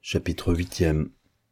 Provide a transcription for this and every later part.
Chapitre 8e.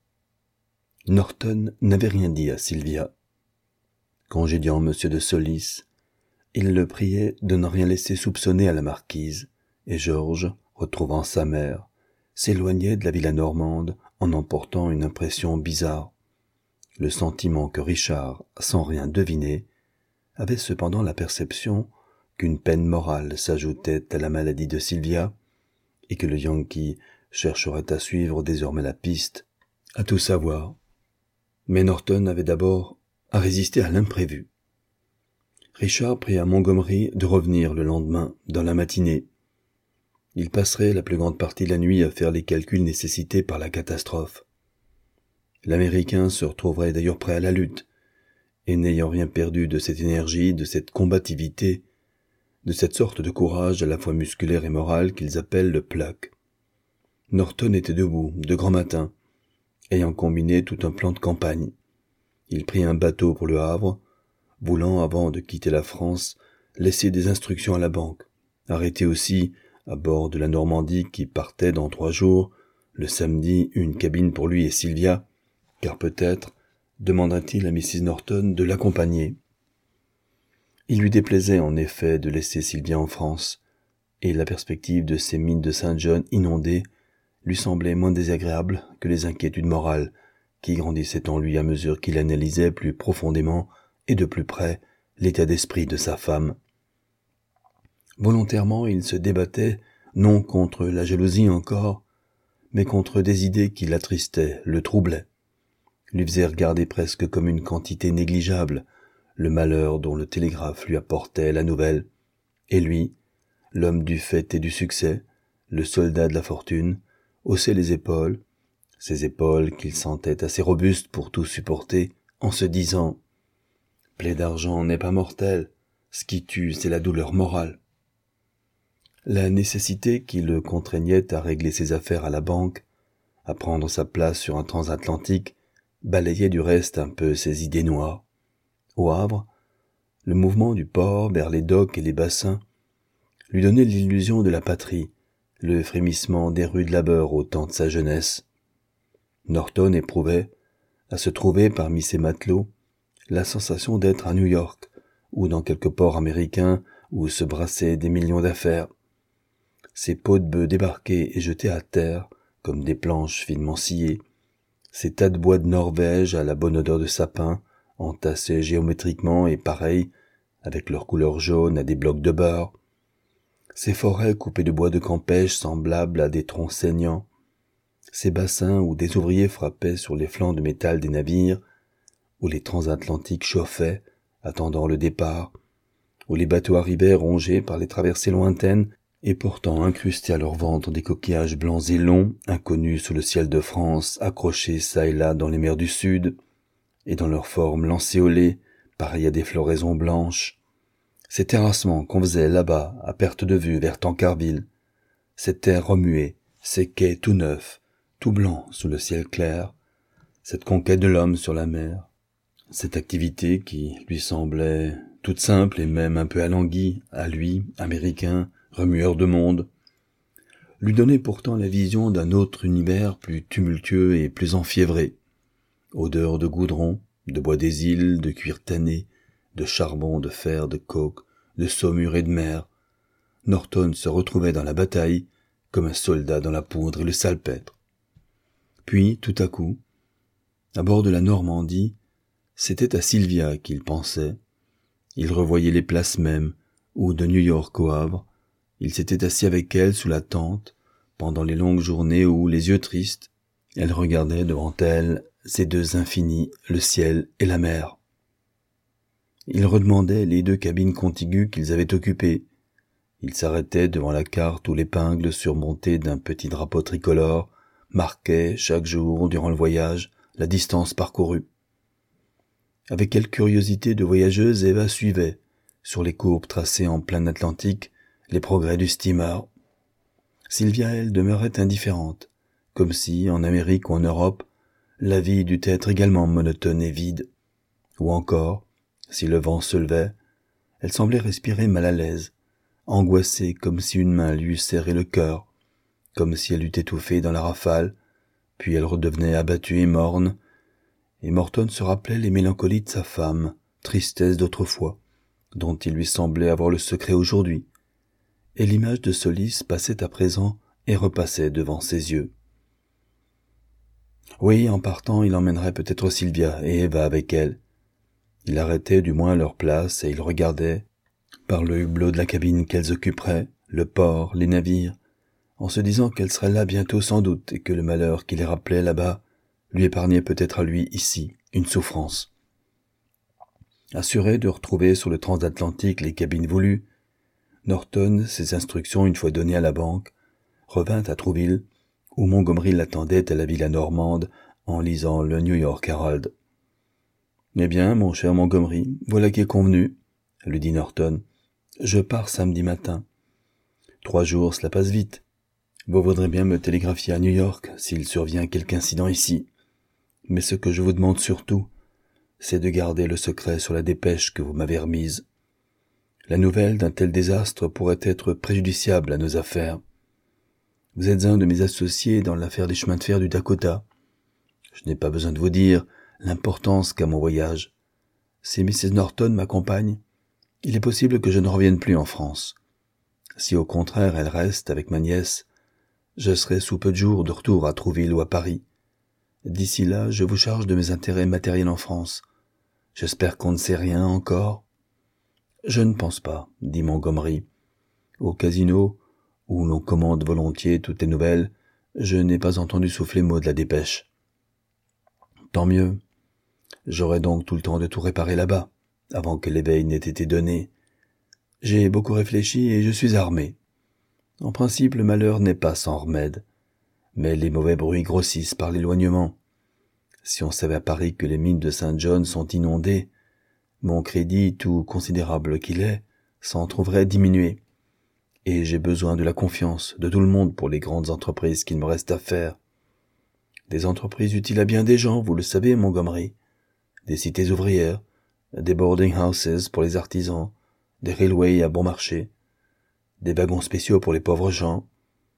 Norton n'avait rien dit à Sylvia. Congédiant M. de Solis, il le priait de ne rien laisser soupçonner à la marquise, et Georges, retrouvant sa mère, s'éloignait de la villa normande en emportant une impression bizarre. Le sentiment que Richard, sans rien deviner, avait cependant la perception qu'une peine morale s'ajoutait à la maladie de Sylvia, et que le Yankee chercherait à suivre désormais la piste, à tout savoir. Mais Norton avait d'abord à résister à l'imprévu. Richard prit à Montgomery de revenir le lendemain, dans la matinée. Il passerait la plus grande partie de la nuit à faire les calculs nécessités par la catastrophe. l'Américain se retrouverait d'ailleurs prêt à la lutte, et n'ayant rien perdu de cette énergie, de cette combativité, de cette sorte de courage à la fois musculaire et moral qu'ils appellent le pluck. Norton était debout, de grand matin, ayant combiné tout un plan de campagne. Il prit un bateau pour le Havre, voulant, avant de quitter la France, laisser des instructions à la banque, arrêter aussi, à bord de la Normandie qui partait dans 3 jours, le samedi, une cabine pour lui et Sylvia, car peut-être demanda-t-il à Mrs. Norton de l'accompagner. Il lui déplaisait en effet de laisser Sylvia en France, et la perspective de ces mines de Saint-John inondées lui semblait moins désagréable que les inquiétudes morales qui grandissaient en lui à mesure qu'il analysait plus profondément et de plus près l'état d'esprit de sa femme. Volontairement, il se débattait, non contre la jalousie encore, mais contre des idées qui l'attristaient, le troublaient, lui faisaient regarder presque comme une quantité négligeable le malheur dont le télégraphe lui apportait la nouvelle, et lui, l'homme du fait et du succès, le soldat de la fortune, haussait les épaules, ces épaules qu'il sentait assez robustes pour tout supporter, en se disant « Plaie d'argent n'est pas mortelle, ce qui tue c'est la douleur morale ». La nécessité qui le contraignait à régler ses affaires à la banque, à prendre sa place sur un transatlantique, balayait du reste un peu ses idées noires. Au Havre, le mouvement du port vers les docks et les bassins lui donnait l'illusion de la patrie, le frémissement des rudes labeurs au temps de sa jeunesse. Norton éprouvait, à se trouver parmi ces matelots, la sensation d'être à New York ou dans quelque port américain où se brassaient des millions d'affaires. Ces peaux de bœufs débarqués et jetés à terre comme des planches finement sciées, ces tas de bois de Norvège à la bonne odeur de sapin, entassés géométriquement et pareils, avec leur couleur jaune à des blocs de beurre, ces forêts coupées de bois de campeche semblables à des troncs saignants, ces bassins où des ouvriers frappaient sur les flancs de métal des navires, où les transatlantiques chauffaient, attendant le départ, où les bateaux arrivaient rongés par les traversées lointaines et portant incrustés à leur ventre des coquillages blancs et longs, inconnus sous le ciel de France, accrochés çà et là dans les mers du Sud, et dans leur forme lancéolée, pareille à des floraisons blanches, ces terrassements qu'on faisait là-bas, à perte de vue, vers Tancarville, ces terres remuées, ces quais tout neufs, tout blancs sous le ciel clair, cette conquête de l'homme sur la mer, cette activité qui lui semblait toute simple et même un peu alanguie, à lui, Américain, remueur de monde, lui donnait pourtant la vision d'un autre univers plus tumultueux et plus enfiévré. Odeur de goudron, de bois des îles, de cuir tanné, de charbon, de fer, de coke, de saumure et de mer. Norton se retrouvait dans la bataille comme un soldat dans la poudre et le salpêtre. Puis, tout à coup, à bord de la Normandie, c'était à Sylvia qu'il pensait. Il revoyait les places mêmes où, de New York au Havre, il s'était assis avec elle sous la tente, pendant les longues journées où, les yeux tristes, elle regardait devant elle ces 2 infinis, le ciel et la mer. Il redemandait les 2 cabines contiguës qu'ils avaient occupées. Il s'arrêtait devant la carte où l'épingle surmontée d'un petit drapeau tricolore marquait chaque jour durant le voyage la distance parcourue. Avec quelle curiosité de voyageuse Eva suivait, sur les courbes tracées en plein Atlantique, les progrès du steamer. Sylvia, elle, demeurait indifférente, comme si, en Amérique ou en Europe, la vie dut être également monotone et vide. Ou encore, si le vent se levait, elle semblait respirer mal à l'aise, angoissée comme si une main lui eût serré le cœur, comme si elle eût étouffé dans la rafale, puis elle redevenait abattue et morne, et Morton se rappelait les mélancolies de sa femme, tristesse d'autrefois, dont il lui semblait avoir le secret aujourd'hui, et l'image de Solis passait à présent et repassait devant ses yeux. Oui, en partant, il emmènerait peut-être Sylvia et Eva avec elle. Il arrêtait du moins leur place et il regardait, par le hublot de la cabine qu'elles occuperaient, le port, les navires, en se disant qu'elles seraient là bientôt sans doute et que le malheur qui les rappelait là-bas lui épargnait peut-être à lui ici une souffrance. Assuré de retrouver sur le transatlantique les cabines voulues, Norton, ses instructions une fois données à la banque, revint à Trouville, où Montgomery l'attendait à la villa normande en lisant le New York Herald. « Eh bien, mon cher Montgomery, voilà qui est convenu, » lui dit Norton. « Je pars samedi matin. 3 jours, cela passe vite. Vous voudrez bien me télégraphier à New York s'il survient quelque incident ici. Mais ce que je vous demande surtout, c'est de garder le secret sur la dépêche que vous m'avez remise. La nouvelle d'un tel désastre pourrait être préjudiciable à nos affaires. Vous êtes un de mes associés dans l'affaire des chemins de fer du Dakota. Je n'ai pas besoin de vous dire l'importance qu'a mon voyage. Si Mrs. Norton m'accompagne, il est possible que je ne revienne plus en France. Si au contraire elle reste avec ma nièce, je serai sous peu de jours de retour à Trouville ou à Paris. D'ici là, je vous charge de mes intérêts matériels en France. J'espère qu'on ne sait rien encore. » « Je ne pense pas, » dit Montgomery. « Au casino, où l'on commande volontiers toutes les nouvelles, je n'ai pas entendu souffler mot de la dépêche. »« Tant mieux. J'aurai donc tout le temps de tout réparer là-bas, avant que l'éveil n'ait été donné. J'ai beaucoup réfléchi et je suis armé. En principe, le malheur n'est pas sans remède, mais les mauvais bruits grossissent par l'éloignement. Si on savait à Paris que les mines de Saint-John sont inondées, mon crédit, tout considérable qu'il est, s'en trouverait diminué. Et j'ai besoin de la confiance de tout le monde pour les grandes entreprises qu'il me reste à faire. Des entreprises utiles à bien des gens, vous le savez, Montgomery. Des cités ouvrières, des boarding houses pour les artisans, des railways à bon marché, des wagons spéciaux pour les pauvres gens.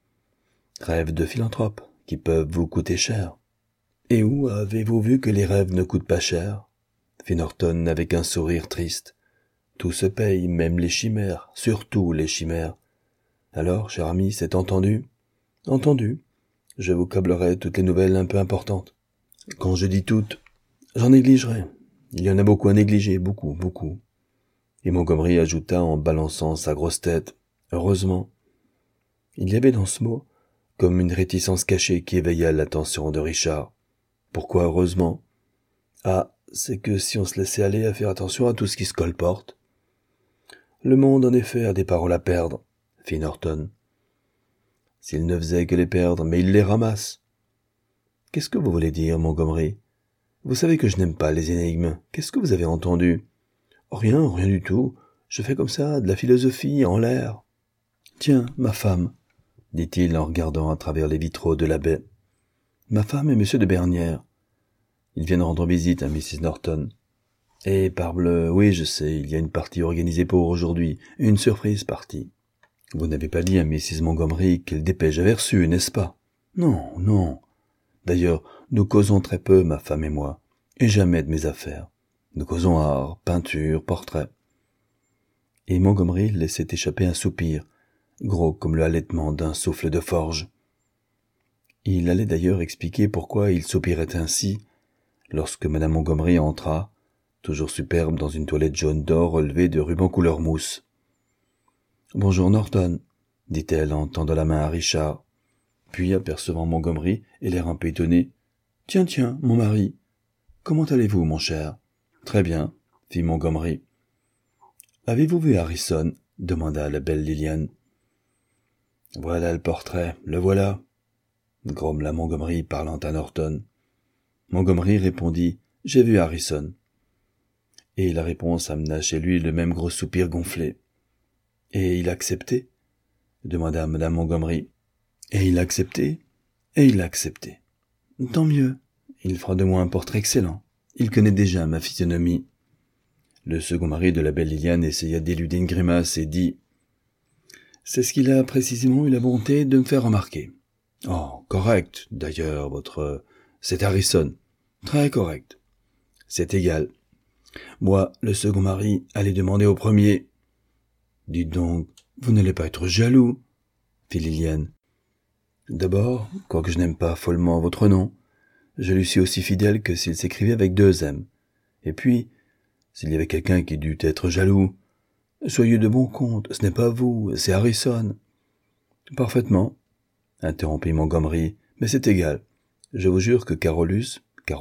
Rêves de philanthrope qui peuvent vous coûter cher. Et où avez-vous vu que les rêves ne coûtent pas cher ? Fit Norton avec un sourire triste. Tout se paye, même les chimères, surtout les chimères. Alors, cher ami, c'est entendu ? Entendu. Je vous câblerai toutes les nouvelles un peu importantes. Quand je dis toutes, j'en négligerai. Il y en a beaucoup à négliger, beaucoup, beaucoup. Et Montgomery ajouta en balançant sa grosse tête. Heureusement. Il y avait dans ce mot comme une réticence cachée qui éveilla l'attention de Richard. Pourquoi heureusement ? Ah, c'est que si on se laissait aller à faire attention à tout ce qui se colporte. Le monde, en effet, a des paroles à perdre, fit Norton. S'il ne faisait que les perdre, mais il les ramasse. Qu'est-ce que vous voulez dire, Montgomery ? Vous savez que je n'aime pas les énigmes. Qu'est-ce que vous avez entendu ? Rien, rien du tout. Je fais comme ça, de la philosophie, en l'air. Tiens, ma femme, dit-il en regardant à travers les vitraux de la baie. Ma femme et monsieur de Bernières. Ils viennent rendre visite à Mrs. Norton. Et parbleu, oui, je sais, il y a une partie organisée pour aujourd'hui, une surprise partie. Vous n'avez pas dit à Mrs. Montgomery quelle dépêche avait reçue, n'est-ce pas ? Non, non. D'ailleurs, nous causons très peu, ma femme et moi, et jamais de mes affaires. Nous causons art, peinture, portrait. Et Montgomery laissait échapper un soupir, gros comme le halètement d'un souffle de forge. Il allait d'ailleurs expliquer pourquoi il soupirait ainsi, lorsque Madame Montgomery entra, toujours superbe dans une toilette jaune d'or relevée de rubans couleur mousse. « Bonjour Norton », dit-elle en tendant la main à Richard. Puis, apercevant Montgomery et l'air un peu étonné, « Tiens, tiens, mon mari, comment allez-vous, mon cher ?»« Très bien, » fit Montgomery. « Avez-vous vu Harrison ?» demanda la belle Liliane. « Voilà le portrait, le voilà », grommela Montgomery parlant à Norton. Montgomery répondit « J'ai vu Harrison ». Et la réponse amena chez lui le même gros soupir gonflé. « Et il a accepté ?» demanda Madame Montgomery. « Et il a accepté ? Et il a accepté. Tant mieux, il fera de moi un portrait excellent. Il connaît déjà ma physionomie. » Le second mari de la belle Liliane essaya d'éluder une grimace et dit « C'est ce qu'il a précisément eu la bonté de me faire remarquer. Oh, correct, d'ailleurs, c'est Harrison. Très correct. C'est égal. Moi, le second mari, allez demander au premier. Dites donc, vous n'allez pas être jaloux, fit Liliane. D'abord, quoique je n'aime pas follement votre nom, je lui suis aussi fidèle que s'il s'écrivait avec 2 M. Et puis, s'il y avait quelqu'un qui dût être jaloux, soyez de bon compte, ce n'est pas vous, c'est Harrison. Parfaitement, interrompit Montgomery, mais c'est égal. Je vous jure que Carolus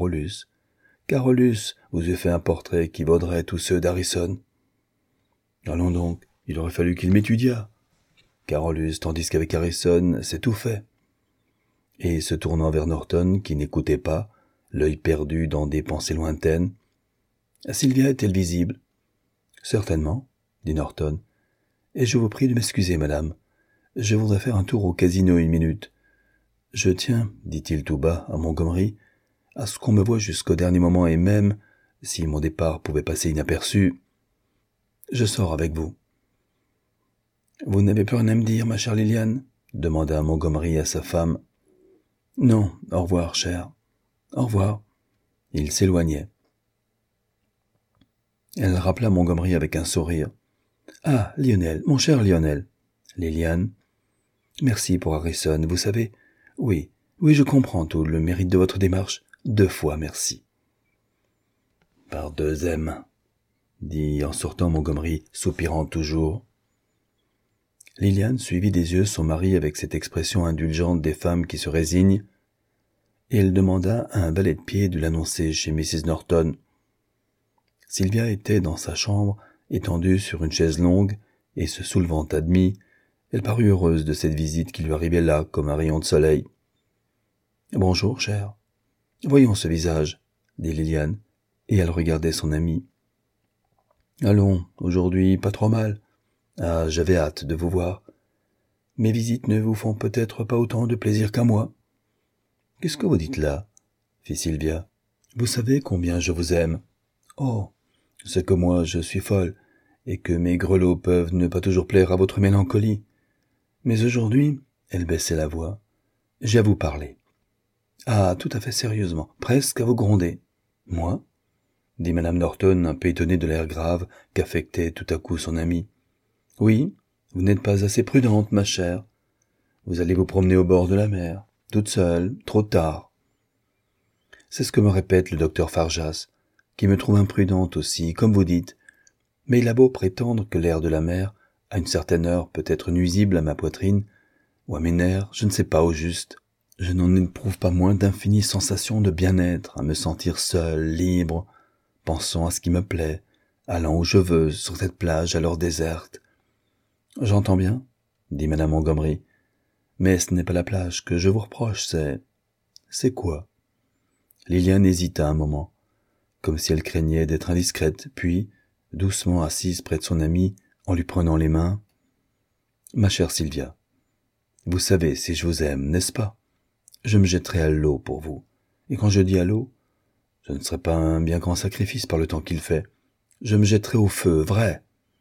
vous eût fait un portrait qui vaudrait tous ceux d'Harrison. Allons donc, il aurait fallu qu'il m'étudiât. Carolus, tandis qu'avec Harrison, c'est tout fait. Et se tournant vers Norton, qui n'écoutait pas, l'œil perdu dans des pensées lointaines. Sylvia est-elle visible? Certainement, dit Norton. Et je vous prie de m'excuser, madame. Je voudrais faire un tour au casino 1 minute. Je tiens, dit-il tout bas à Montgomery, à ce qu'on me voie jusqu'au dernier moment et même, si mon départ pouvait passer inaperçu, je sors avec vous. Vous n'avez plus rien à me dire, ma chère Liliane? Demanda Montgomery à sa femme. Non, au revoir, chère. Au revoir. Il s'éloignait. Elle rappela Montgomery avec un sourire. Ah, Lionel, mon cher Lionel. Liliane. Merci pour Harrison, vous savez. Oui, je comprends tout le mérite de votre démarche. 2 fois merci. Par 2 M, dit en sortant Montgomery, soupirant toujours. Liliane suivit des yeux son mari avec cette expression indulgente des femmes qui se résignent, et elle demanda à un valet de pied de l'annoncer chez Mrs. Norton. Sylvia était dans sa chambre, étendue sur une chaise longue, et se soulevant à demi, elle parut heureuse de cette visite qui lui arrivait là comme un rayon de soleil. « Bonjour, chère. Voyons ce visage, » dit Liliane, et elle regardait son amie. « Allons, aujourd'hui, pas trop mal. Ah, j'avais hâte de vous voir. Mes visites ne vous font peut-être pas autant de plaisir qu'à moi. »« Qu'est-ce que vous dites là ?» fit Sylvia. « Vous savez combien je vous aime. Oh, c'est que moi je suis folle, et que mes grelots peuvent ne pas toujours plaire à votre mélancolie. Mais aujourd'hui, elle baissait la voix, j'ai à vous parler. Ah, tout à fait sérieusement, presque à vous gronder. Moi ? Dit madame Norton, un peu étonnée de l'air grave qu'affectait tout à coup son amie. Oui, vous n'êtes pas assez prudente, ma chère. Vous allez vous promener au bord de la mer, toute seule, trop tard. C'est ce que me répète le docteur Farjas, qui me trouve imprudente aussi, comme vous dites. Mais il a beau prétendre que l'air de la mer, à une certaine heure, peut être nuisible à ma poitrine, ou à mes nerfs, je ne sais pas au juste. Je n'en éprouve pas moins d'infinies sensations de bien-être, à me sentir seul, libre, pensant à ce qui me plaît, allant où je veux, sur cette plage alors déserte. J'entends bien, dit madame Montgomery, mais ce n'est pas la plage que je vous reproche, c'est quoi? Liliane hésita un moment, comme si elle craignait d'être indiscrète, puis, doucement assise près de son amie, en lui prenant les mains, « Ma chère Sylvia, vous savez si je vous aime, n'est-ce pas? Je me jetterai à l'eau pour vous. Et quand je dis à l'eau, ce ne serait pas un bien grand sacrifice par le temps qu'il fait. Je me jetterai au feu, vrai.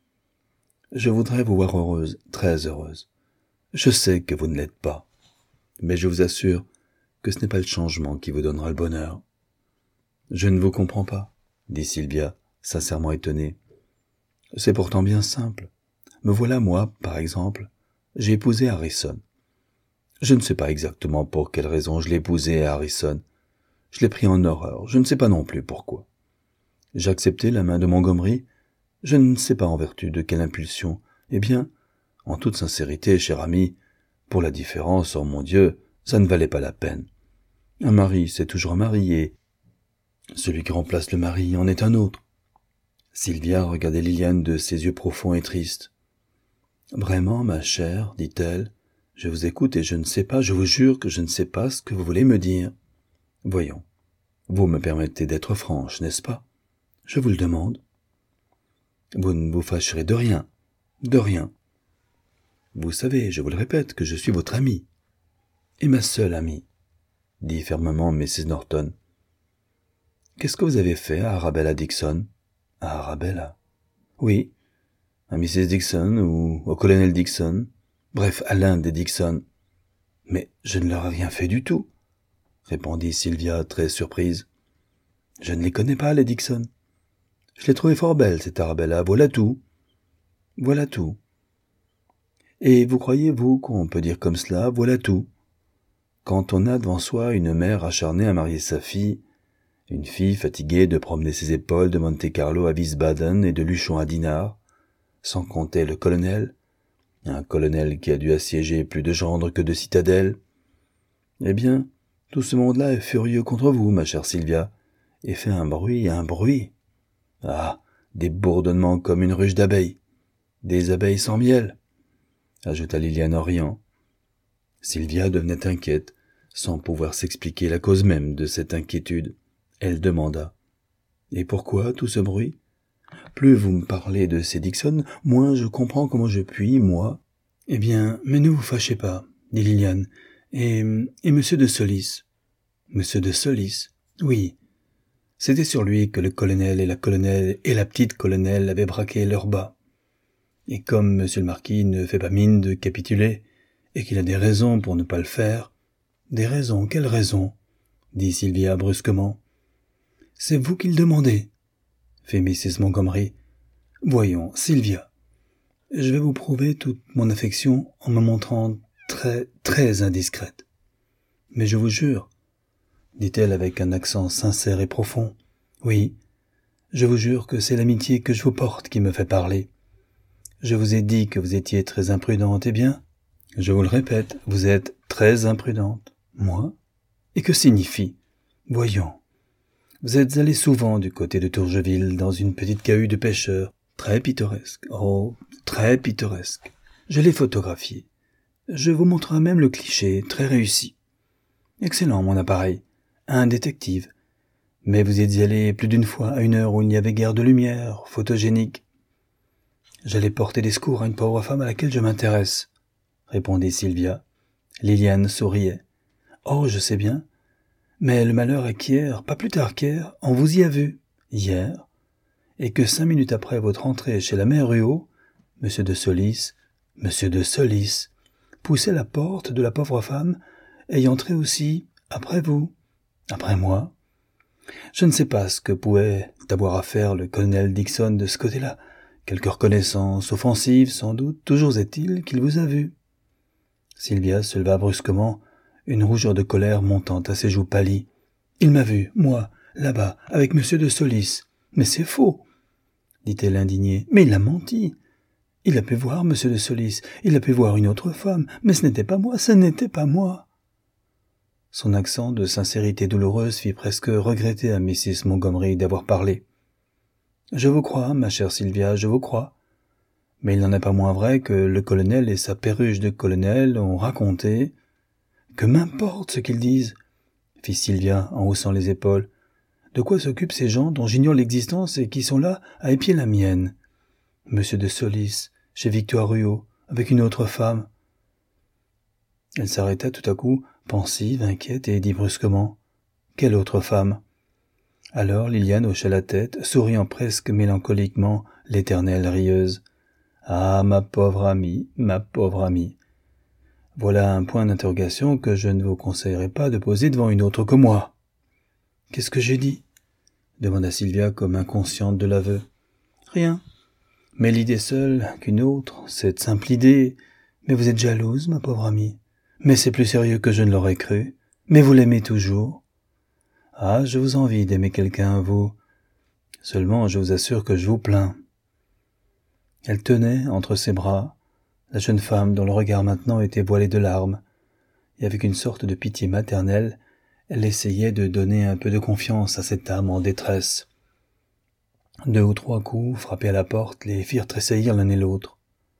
Je voudrais vous voir heureuse, très heureuse. Je sais que vous ne l'êtes pas, mais je vous assure que ce n'est pas le changement qui vous donnera le bonheur. » Je ne vous comprends pas, dit Sylvia, sincèrement étonnée. C'est pourtant bien simple. Me voilà, moi, par exemple, j'ai épousé Harrison. Je ne sais pas exactement pour quelle raison je l'ai épousé à Harrison. Je l'ai pris en horreur, je ne sais pas non plus pourquoi. J'ai accepté la main de Montgomery, je ne sais pas en vertu de quelle impulsion. Eh bien, en toute sincérité, cher ami, pour la différence, oh mon Dieu, ça ne valait pas la peine. Un mari, c'est toujours un mari, et celui qui remplace le mari en est un autre. Sylvia regardait Liliane de ses yeux profonds et tristes. « Vraiment, ma chère, dit-elle, je vous écoute et je ne sais pas, je vous jure que je ne sais pas ce que vous voulez me dire. Voyons, vous me permettez d'être franche, n'est-ce pas? Je vous le demande. Vous ne vous fâcherez de rien, de rien. Vous savez, je vous le répète, que je suis votre amie, et ma seule amie, dit fermement Mrs. Norton. Qu'est-ce que vous avez fait à Arabella Dixon? À Arabella? Oui, à Mrs. Dixon ou au colonel Dixon, bref, à l'un des Dixon. Mais je ne leur ai rien fait du tout, répondit Sylvia très surprise. Je ne les connais pas, les Dixon. Je les trouvais fort belles, cette Arabella, voilà tout. Voilà tout. Et vous croyez, vous, qu'on peut dire comme cela, voilà tout? Quand on a devant soi une mère acharnée à marier sa fille, une fille fatiguée de promener ses épaules de Monte-Carlo à Wiesbaden et de Luchon à Dinard, sans compter le colonel, un colonel qui a dû assiéger plus de gendres que de citadelles, eh bien, tout ce monde-là est furieux contre vous, ma chère Sylvia, et fait un bruit. Ah, des bourdonnements comme une ruche d'abeilles, des abeilles sans miel, ajouta Liliane en riant. Sylvia devenait inquiète, sans pouvoir s'expliquer la cause même de cette inquiétude. Elle demanda. « Et pourquoi tout ce bruit ? Plus vous me parlez de ces Dixon, moins je comprends comment je puis, moi... » « Eh bien, mais ne vous fâchez pas, dit Liliane. Et monsieur de Solis. »« Monsieur de Solis ? Oui. C'était sur lui que le colonel et la colonelle et la petite colonelle avaient braqué leur bas. Et comme monsieur le marquis ne fait pas mine de capituler, et qu'il a des raisons pour ne pas le faire... »« Des raisons, quelles raisons ?» dit Sylvia brusquement. « C'est vous qui le demandez, » fit Mrs. Montgomery. « Voyons, Sylvia, je vais vous prouver toute mon affection en me montrant très, très indiscrète. Mais je vous jure, dit-elle avec un accent sincère et profond, oui, je vous jure que c'est l'amitié que je vous porte qui me fait parler. Je vous ai dit que vous étiez très imprudente, eh bien, je vous le répète, vous êtes très imprudente. Moi ? Et que signifie ? Voyons. Vous êtes allé souvent du côté de Tourgeville dans une petite cahute de pêcheurs, très pittoresque. Oh, très pittoresque. Je l'ai photographié. Je vous montrerai même le cliché, très réussi. Excellent, mon appareil. Un détective. Mais vous êtes allé plus d'une fois à une heure où il n'y avait guère de lumière, photogénique. J'allais porter des secours à une pauvre femme à laquelle je m'intéresse, répondit Sylvia. Liliane souriait. Oh, je sais bien. Mais le malheur est qu'hier, pas plus tard qu'hier, on vous y a vu. Hier. Et que 5 minutes après votre entrée chez la mère Ruot, Monsieur de Solis, poussait la porte de la pauvre femme, et entrait aussi, après vous, après moi. Je ne sais pas ce que pouvait avoir à faire le colonel Dixon de ce côté-là. Quelque reconnaissance offensive, sans doute, toujours est-il qu'il vous a vu. Sylvia se leva brusquement, une rougeur de colère montant à ses joues pâlies. Il m'a vu, moi, là-bas, avec Monsieur de Solis. Mais c'est faux, dit-elle indignée. Mais il a menti. Il a pu voir Monsieur de Solis, il a pu voir une autre femme, mais ce n'était pas moi. Son accent de sincérité douloureuse fit presque regretter à Mrs. Montgomery d'avoir parlé. Je vous crois, ma chère Sylvia, je vous crois. Mais il n'en est pas moins vrai que le colonel et sa perruche de colonel ont raconté... Que m'importe ce qu'ils disent, fit Sylvia en haussant les épaules. De quoi s'occupent ces gens dont j'ignore l'existence et qui sont là à épier la mienne? Monsieur de Solis, chez Victoire Ruot, avec une autre femme. Elle s'arrêta tout à coup, pensive, inquiète, et dit brusquement. Quelle autre femme? Alors Liliane hocha la tête, souriant presque mélancoliquement, l'éternelle rieuse. Ah, ma pauvre amie. Voilà un point d'interrogation que je ne vous conseillerais pas de poser devant une autre que moi. Qu'est-ce que j'ai dit? Demanda Sylvia comme inconsciente de l'aveu. Rien. Mais l'idée seule qu'une autre, cette simple idée... Mais vous êtes jalouse, ma pauvre amie. Mais c'est plus sérieux que je ne l'aurais cru. Mais vous l'aimez toujours. Ah, je vous envie d'aimer quelqu'un, vous. Seulement, je vous assure que je vous plains. Elle tenait entre ses bras la jeune femme dont le regard maintenant était voilé de larmes, et avec une sorte de pitié maternelle, elle essayait de donner un peu de confiance à cette âme en détresse. 2 ou 3 coups frappés à la porte les firent tressaillir l'un et l'autre.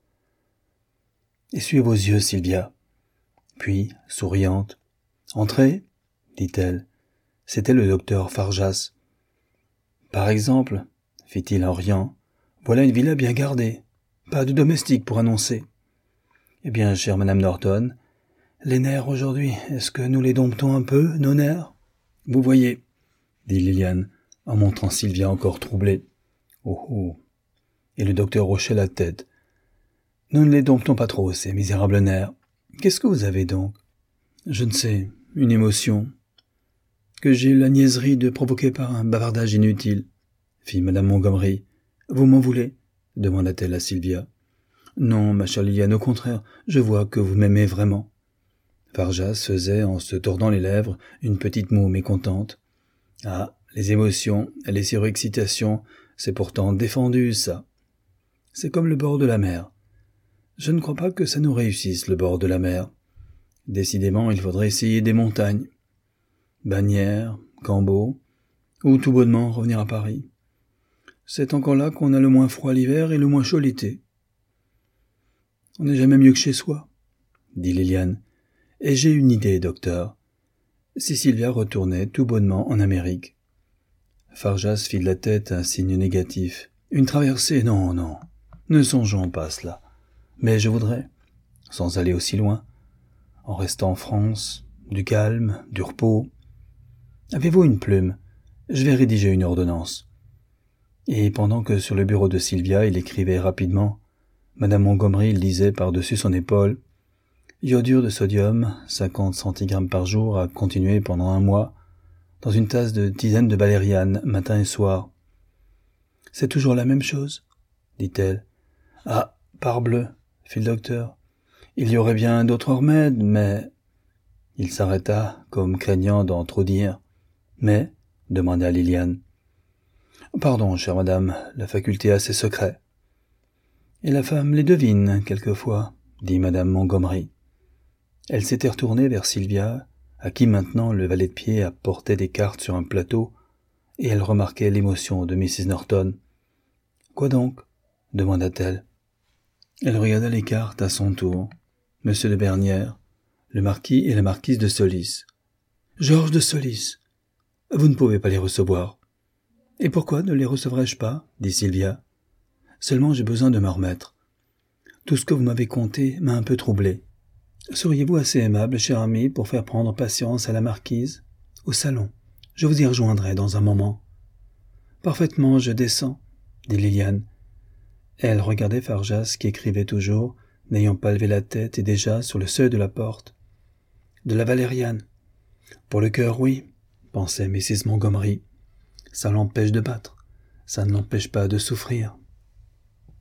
« Essuyez vos yeux, Sylvia. » Puis, souriante, « Entrez, dit-elle. C'était le docteur Farjas. »« Par exemple, fit-il en riant, voilà une villa bien gardée. Pas de domestique pour annoncer. Eh bien, chère madame Norton, les nerfs aujourd'hui, est-ce que nous les domptons un peu, nos nerfs? Vous voyez, dit Liliane, en montrant Sylvia encore troublée. Oh oh. Et le docteur hochait la tête. Nous ne les domptons pas trop, ces misérables nerfs. Qu'est-ce que vous avez donc? Je ne sais, une émotion, que j'ai eu la niaiserie de provoquer par un bavardage inutile, fit madame Montgomery. Vous m'en voulez? Demanda-t-elle à Sylvia. Non, ma chère Liliane, au contraire, je vois que vous m'aimez vraiment. Farjas faisait, en se tordant les lèvres, une petite moue mécontente. Ah, les émotions et les surexcitations, c'est pourtant défendu, ça. C'est comme le bord de la mer. Je ne crois pas que ça nous réussisse, le bord de la mer. Décidément, il faudrait essayer des montagnes. Bagnères, Cambo, ou tout bonnement revenir à Paris. C'est encore là qu'on a le moins froid l'hiver et le moins chaud l'été. On n'est jamais mieux que chez soi, dit Liliane. Et j'ai une idée, docteur. Si Sylvia retournait tout bonnement en Amérique. Farjas fit de la tête un signe négatif. Une traversée, non, non. Ne songeons pas à cela. Mais je voudrais, sans aller aussi loin, en restant en France, du calme, du repos. Avez-vous une plume? Je vais rédiger une ordonnance. Et pendant que sur le bureau de Sylvia il écrivait rapidement, madame Montgomery lisait par-dessus son épaule. Iodure de sodium, 50 centigrammes par jour, à continuer pendant 1 mois, dans une tasse de tisane de valériane, matin et soir. C'est toujours la même chose, dit-elle. Ah, parbleu, fit le docteur. Il y aurait bien d'autres remèdes, mais... Il s'arrêta, comme craignant d'en trop dire. Mais, demanda Liliane. Pardon, chère madame, la faculté a ses secrets. Et la femme les devine, quelquefois, dit madame Montgomery. Elle s'était retournée vers Sylvia, à qui maintenant le valet de pied apportait des cartes sur un plateau, et elle remarquait l'émotion de Mrs. Norton. « Quoi donc ?» demanda-t-elle. Elle regarda les cartes à son tour. Monsieur de Bernières, le marquis et la marquise de Solis. « Georges de Solis, vous ne pouvez pas les recevoir. »« Et pourquoi ne les recevrais-je pas ?» dit Sylvia. « Seulement j'ai besoin de me remettre. Tout ce que vous m'avez conté m'a un peu troublé. Seriez-vous assez aimable, cher ami, pour faire prendre patience à la marquise? Au salon. Je vous y rejoindrai dans un moment. »« Parfaitement, je descends, » dit Liliane. Elle regardait Farjas qui écrivait toujours, n'ayant pas levé la tête et déjà sur le seuil de la porte. « De la valériane. Pour le cœur, oui, pensait Mrs. Montgomery. Ça l'empêche de battre. Ça ne l'empêche pas de souffrir. »